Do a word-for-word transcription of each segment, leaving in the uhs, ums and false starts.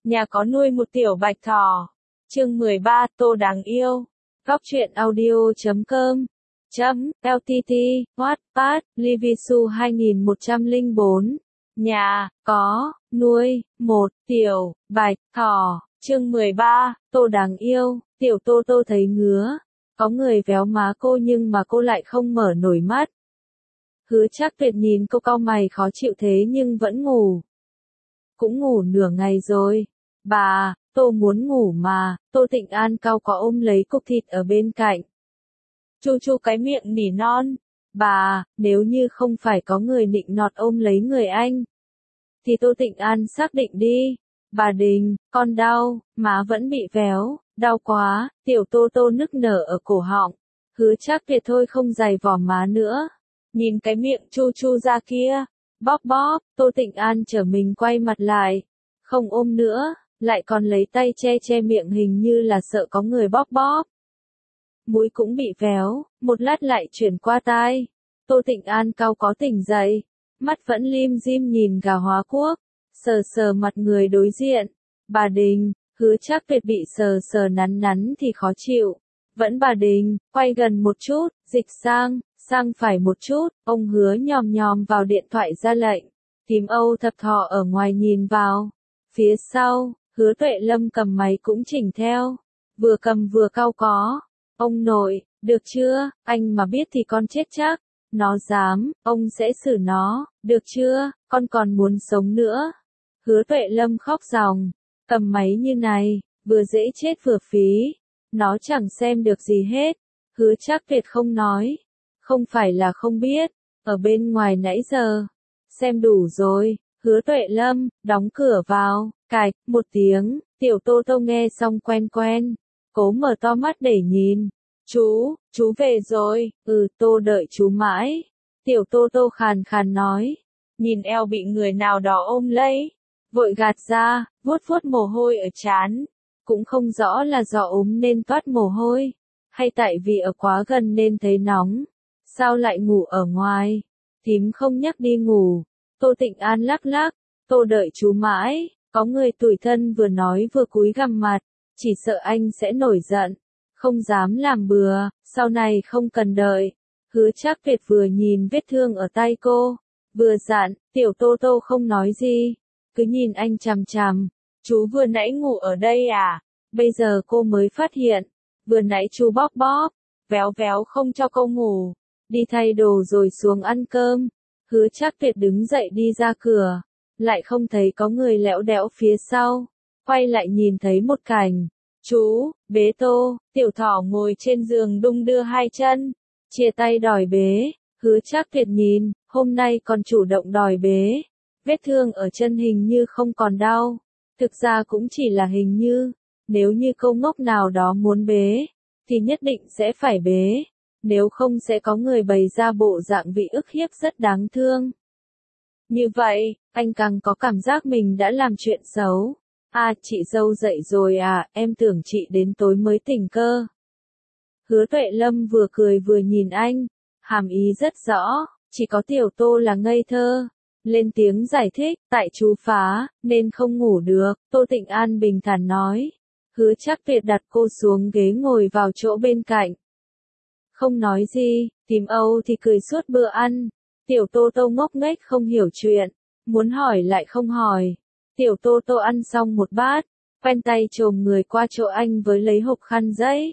Nhà có nuôi một tiểu bạch thỏ. Chương mười ba, Tô đáng yêu. Góc truyện audio chấm com chấm lờ tê tê, Wattpad, Livisu hai nghìn một trăm lẻ bốn. Nhà có nuôi một tiểu bạch thỏ. Chương mười ba, Tô đáng yêu. Tiểu Tô Tô thấy ngứa. Có người véo má cô nhưng mà cô lại không mở nổi mắt. Hứa Trác Tuyệt nhìn cô cau mày khó chịu thế nhưng vẫn ngủ. Cũng ngủ nửa ngày rồi. Bà, Tô muốn ngủ mà. Tô Tịnh An cau có ôm lấy cục thịt ở bên cạnh. Chu chu cái miệng nỉ non. Bà, nếu như không phải có người nịnh nọt ôm lấy người anh, thì Tô Tịnh An xác định đi. Bà Đình, con đau, má vẫn bị véo, đau quá. Tiểu Tô Tô nức nở ở cổ họng. Hứa Trác Tuyệt thôi không giày vò má nữa. Nhìn cái miệng chu chu ra kia. Bóp bóp, Tô Tịnh An trở mình quay mặt lại. Không ôm nữa, lại còn lấy tay che che miệng hình như là sợ có người bóp bóp. Mũi cũng bị véo, một lát lại chuyển qua tai. Tô Tịnh An cau có tỉnh dậy. Mắt vẫn lim dim nhìn Gà Hóa Quốc. Sờ sờ mặt người đối diện. Bà Đình, Hứa Trác Tuyệt bị sờ sờ nắn nắn thì khó chịu. Vẫn bà Đình, quay gần một chút, dịch sang, sang phải một chút, ông Hứa nhòm nhòm vào điện thoại ra lệnh. Tím Âu Thập Thọ ở ngoài nhìn vào. Phía sau, Hứa Tuệ Lâm cầm máy cũng chỉnh theo. Vừa cầm vừa cau có. Ông nội, được chưa, anh mà biết thì con chết chắc. Nó dám, ông sẽ xử nó, được chưa, con còn muốn sống nữa. Hứa Tuệ Lâm khóc ròng. Cầm máy như này, vừa dễ chết vừa phí. Nó chẳng xem được gì hết. Hứa Trác Tuyệt không nói. Không phải là không biết. Ở bên ngoài nãy giờ. Xem đủ rồi. Hứa Tuệ Lâm, đóng cửa vào. Cạch, một tiếng. Tiểu Tô Tô nghe xong quen quen. Cố mở to mắt để nhìn. Chú, chú về rồi. Ừ, Tô đợi chú mãi. Tiểu Tô Tô khàn khàn nói. Nhìn eo bị người nào đó ôm lấy. Vội gạt ra, vuốt vuốt mồ hôi ở trán. Cũng không rõ là do ốm nên toát mồ hôi. Hay tại vì ở quá gần nên thấy nóng. Sao lại ngủ ở ngoài? Thím không nhắc đi ngủ. Tô Tịnh An lắc lắc. Tô đợi chú mãi. Có người tủi thân vừa nói vừa cúi gằm mặt. Chỉ sợ anh sẽ nổi giận. Không dám làm bừa. Sau này không cần đợi. Hứa Trác Tuyệt vừa nhìn vết thương ở tay cô. Vừa dặn. Tiểu Tô Tô không nói gì. Cứ nhìn anh chằm chằm. Chú vừa nãy ngủ ở đây à? Bây giờ cô mới phát hiện. Vừa nãy chú bóp bóp. Véo véo không cho cô ngủ. Đi thay đồ rồi xuống ăn cơm. Hứa Trác Tuyệt đứng dậy đi ra cửa. Lại không thấy có người lẽo đẽo phía sau. Quay lại nhìn thấy một cảnh. Chú, bế Tô. Tiểu thỏ ngồi trên giường đung đưa hai chân. Chia tay đòi bế. Hứa Trác Tuyệt nhìn. Hôm nay còn chủ động đòi bế. Vết thương ở chân hình như không còn đau. Thực ra cũng chỉ là hình như. Nếu như câu ngốc nào đó muốn bế, thì nhất định sẽ phải bế. Nếu không sẽ có người bày ra bộ dạng bị ức hiếp rất đáng thương. Như vậy, anh càng có cảm giác mình đã làm chuyện xấu. À, chị dâu dậy rồi à, em tưởng chị đến tối mới tỉnh cơ. Hứa Tuệ Lâm vừa cười vừa nhìn anh. Hàm ý rất rõ, chỉ có Tiểu Tô là ngây thơ. Lên tiếng giải thích, tại chú phá, nên không ngủ được. Tô Tịnh An bình thản nói. Hứa Trác Tuyệt đặt cô xuống ghế ngồi vào chỗ bên cạnh. Không nói gì, Tím Âu thì cười suốt bữa ăn. Tiểu Tô Tô ngốc nghếch không hiểu chuyện. Muốn hỏi lại không hỏi. Tiểu Tô Tô ăn xong một bát. Quen tay chồm người qua chỗ anh với lấy hộp khăn giấy.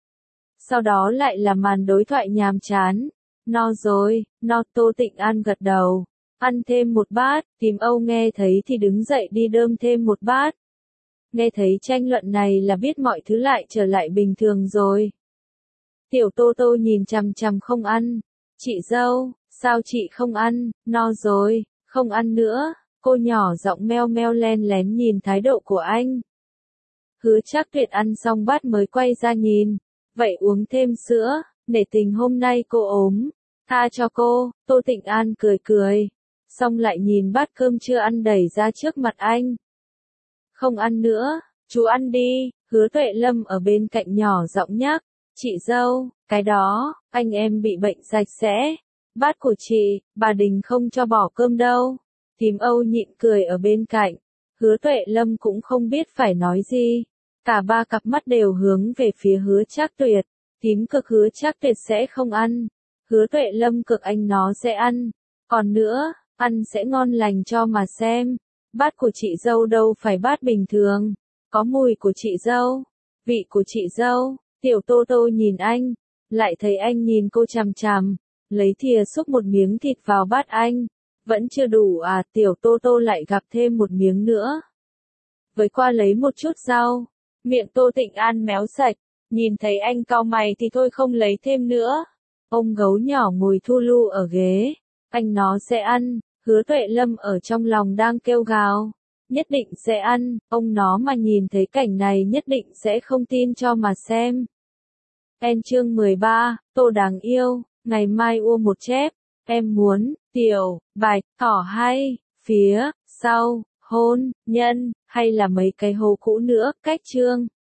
Sau đó lại là màn đối thoại nhàm chán. No rồi, no. Tô Tịnh An gật đầu. Ăn thêm một bát, Tím Âu nghe thấy thì đứng dậy đi đơm thêm một bát. Nghe thấy tranh luận này là biết mọi thứ lại trở lại bình thường rồi. Tiểu Tô Tô nhìn chằm chằm không ăn. Chị dâu, sao chị không ăn, no rồi, không ăn nữa. Cô nhỏ giọng meo meo len lén nhìn thái độ của anh. Hứa Trác Tuyệt ăn xong bát mới quay ra nhìn. Vậy uống thêm sữa, nể tình hôm nay cô ốm. Tha cho cô. Tô Tịnh An cười cười. Xong lại nhìn bát cơm chưa ăn đẩy ra trước mặt anh. Không ăn nữa, chú ăn đi. Hứa Tuệ Lâm ở bên cạnh nhỏ giọng nhắc. Chị dâu, cái đó, anh em bị bệnh sạch sẽ. Bát của chị, bà Đình không cho bỏ cơm đâu. Tím Âu nhịn cười ở bên cạnh. Hứa Tuệ Lâm cũng không biết phải nói gì. Cả ba cặp mắt đều hướng về phía Hứa Trác Tuyệt. Tím cực Hứa Trác Tuyệt sẽ không ăn. Hứa Tuệ Lâm cực anh nó sẽ ăn. Còn nữa, ăn sẽ ngon lành cho mà xem. Bát của chị dâu đâu phải bát bình thường. Có mùi của chị dâu. Vị của chị dâu. Tiểu Tô Tô nhìn anh. Lại thấy anh nhìn cô chằm chằm. Lấy thìa xúc một miếng thịt vào bát anh. Vẫn chưa đủ à, Tiểu Tô Tô lại gặp thêm một miếng nữa. Với qua lấy một chút rau. Miệng Tô Tịnh An méo sạch. Nhìn thấy anh cau mày thì thôi không lấy thêm nữa. Ông gấu nhỏ ngồi thu lu ở ghế. Anh nó sẽ ăn. Hứa Tuệ Lâm ở trong lòng đang kêu gào. Nhất định sẽ ăn. Ông nó mà nhìn thấy cảnh này nhất định sẽ không tin cho mà xem. En chương mười ba, Tô đáng yêu. Ngày mai ua một chép. Em muốn, tiểu, bạch, thỏ hay, phía, sau, hôn, nhân, hay là mấy cái hố cũ nữa. Cách chương.